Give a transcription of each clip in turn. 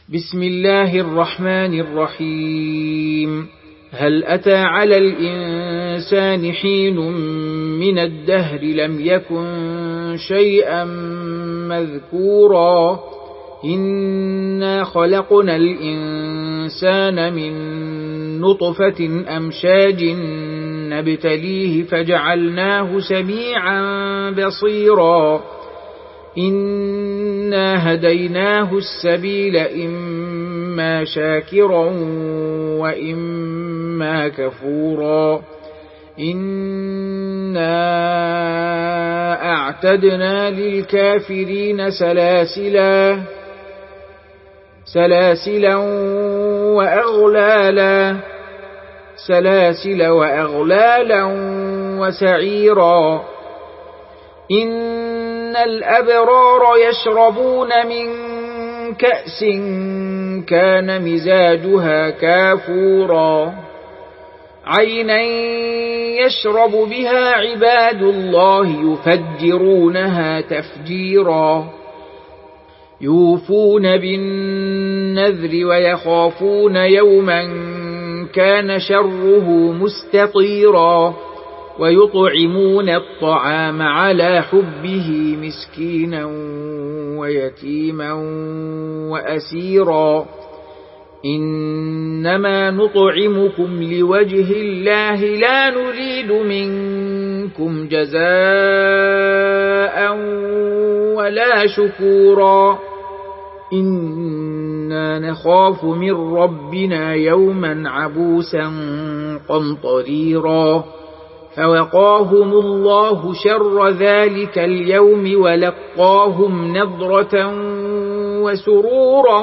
بسم الله الرحمن الرحيم. هل أتى على الإنسان حين من الدهر لم يكن شيئا مذكورا إنا خلقنا الإنسان من نطفة أمشاج نبتليه فجعلناه سميعا بصيرا إنا هديناه السبيل إما شاكرا وإما كفورا إنا أعتدنا للكافرين سلاسلا وأغلالا وسعيرا إن الأبرار يشربون من كأس كان مزاجها كافورا عينا يشرب بها عباد الله يفجرونها تفجيرا يوفون بالنذر ويخافون يوما كان شره مستطيرا ويطعمون الطعام على حبه مسكينا ويتيما وأسيرا إنما نطعمكم لوجه الله لا نريد منكم جزاء ولا شكورا إنا نخاف من ربنا يوما عبوسا قمطريرا فوقاهم الله شر ذلك اليوم ولقاهم نضرة وسرورا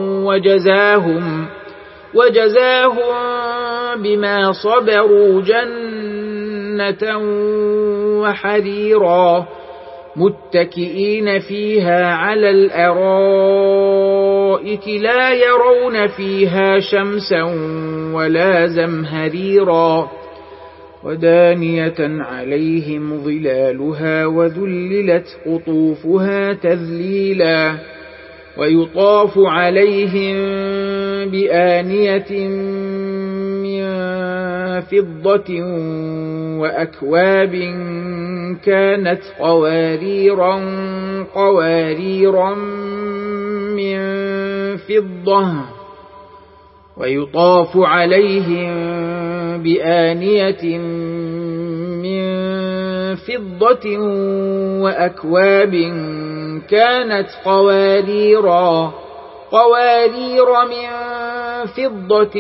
وجزاهم بما صبروا جنة وحريرا متكئين فيها على الأرائك لا يرون فيها شمسا ولا زمهريرا ودانية عليهم ظلالها وذللت قطوفها تذليلا ويطاف عليهم بآنية من فضة وأكواب كانت قواريرا من فضة ويطاف عليهم بآنية من فضة وأكواب كانت قوارير من فضة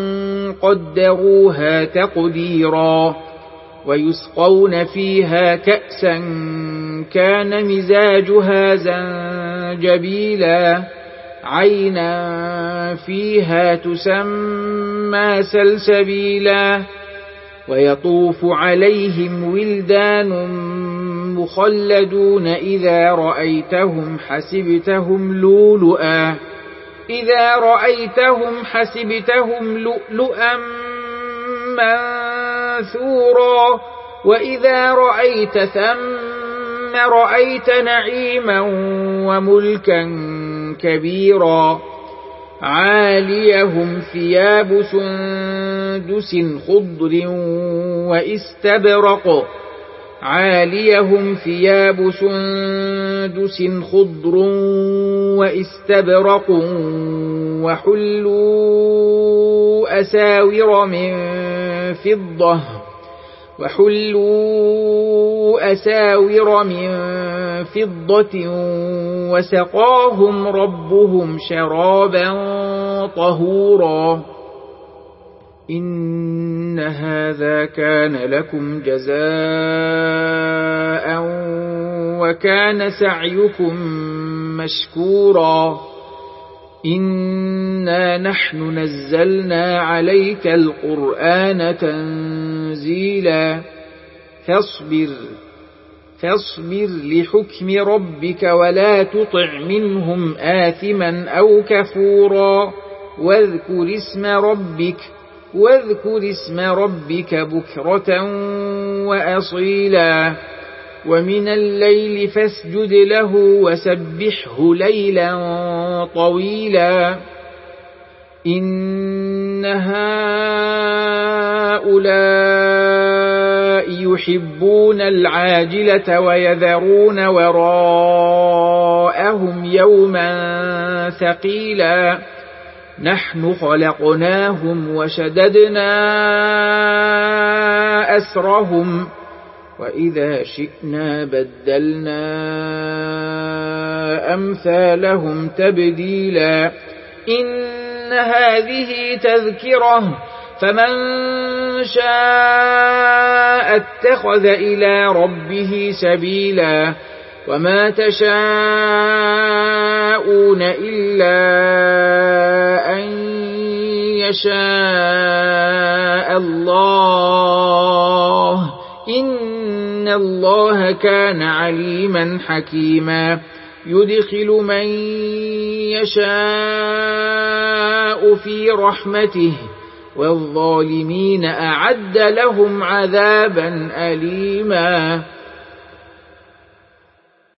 قدروها تقديرا ويسقون فيها كأسا كان مزاجها زنجبيلا عينا فيها تسمى سلسبيلا ويطوف عليهم ولدان مخلدون إذا رأيتهم حسبتهم لؤلؤا منثورا وإذا رأيت ثم رأيت نعيما وملكا كبيرا عاليهم ثياب سندس خضر واستبرق وحلوا أساور من فضة وسقاهم ربهم شرابا طهورا إن هذا كان لكم جزاء وكان سعيكم مشكورا إنا نحن نزلنا عليك القرآن تنزيلا فاصبر لحكم ربك ولا تطع منهم آثما أو كفورا واذكر اسم ربك بكرة وأصيلا ومن الليل فاسجد له وسبحه ليلا طويلا إن هؤلاء يحبون العاجلة ويذرون وراءهم يوما ثقيلا نحن خلقناهم وشددنا أسرهم وإذا شئنا بدلنا أمثالهم تبديلا إن هذه تذكرة فمن شاء اتخذ إلى ربه سبيلا وما تشاءون إلا أن يشاء الله إن الله كان عليما حكيما يدخل من يشاء في رحمته والظالمين أعد لهم عذابا أليما